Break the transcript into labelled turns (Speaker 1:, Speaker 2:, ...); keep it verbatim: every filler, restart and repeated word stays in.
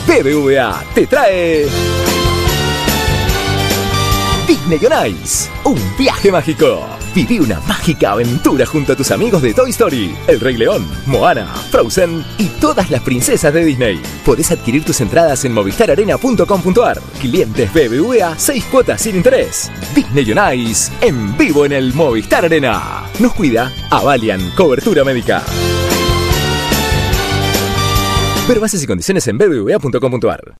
Speaker 1: B B V A te trae Disney on Ice, un viaje mágico. Viví una mágica aventura junto a tus amigos de Toy Story, El Rey León, Moana, Frozen y todas las princesas de Disney. Podés adquirir tus entradas en movistar arena punto com punto ar. Clientes B B V A, seis cuotas sin interés. Disney on Ice, en vivo en el Movistar Arena. Nos cuida Avalian, cobertura médica. Ver bases y condiciones en b b v a punto com punto ar.